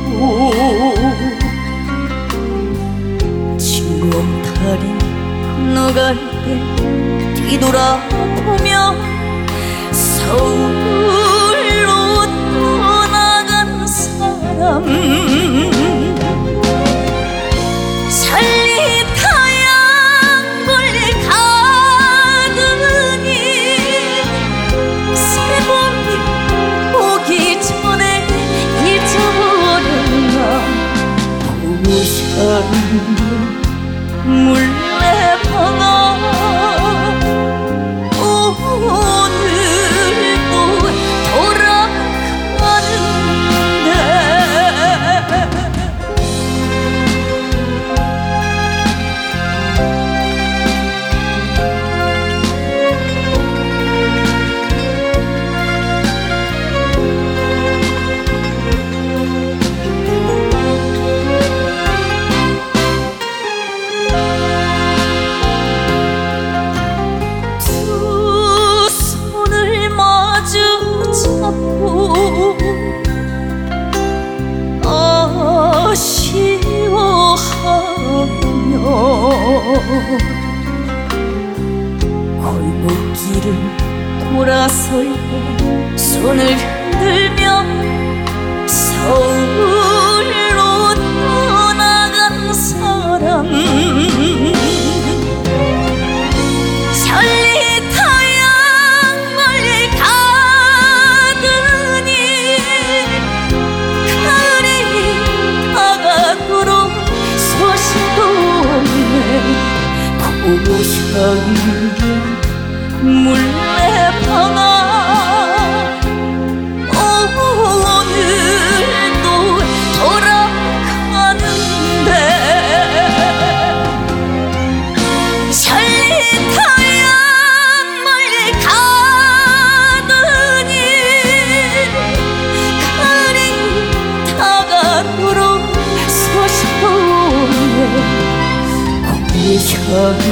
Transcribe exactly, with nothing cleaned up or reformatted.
징검다리 건너갈 때 뒤돌아보며 서울로 떠나간 사람 살리타양굴 가더니 새봄이 오기 전에 잊어버렸나 부산의 물레방아 오늘도 돌아가는데 아쉬워하며 골목길을 돌아설 때 손을 흔들며 서울로 떠나간 사람 고향의 물레방아 오늘도 돌아가는데 살리타양을 가더니 그리 다가도록 서시도네 고향